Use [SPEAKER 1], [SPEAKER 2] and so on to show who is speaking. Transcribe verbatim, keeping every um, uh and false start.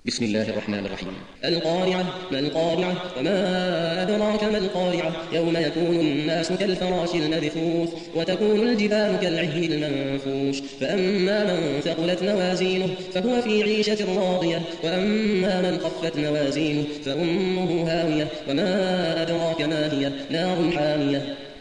[SPEAKER 1] بسم الله الرحمن الرحيم.
[SPEAKER 2] القارعة. ما القارعة؟ وما أدراك ما القارعة؟ يوم يكون الناس كالفراش المبثوث وتكون الجبال كالعهن المنفوش فأما من ثقلت موازينه فهو في عيشة راضية وأما من خفت موازينه فأمه هاوية وما أدراك ما هي؟ نار حامية.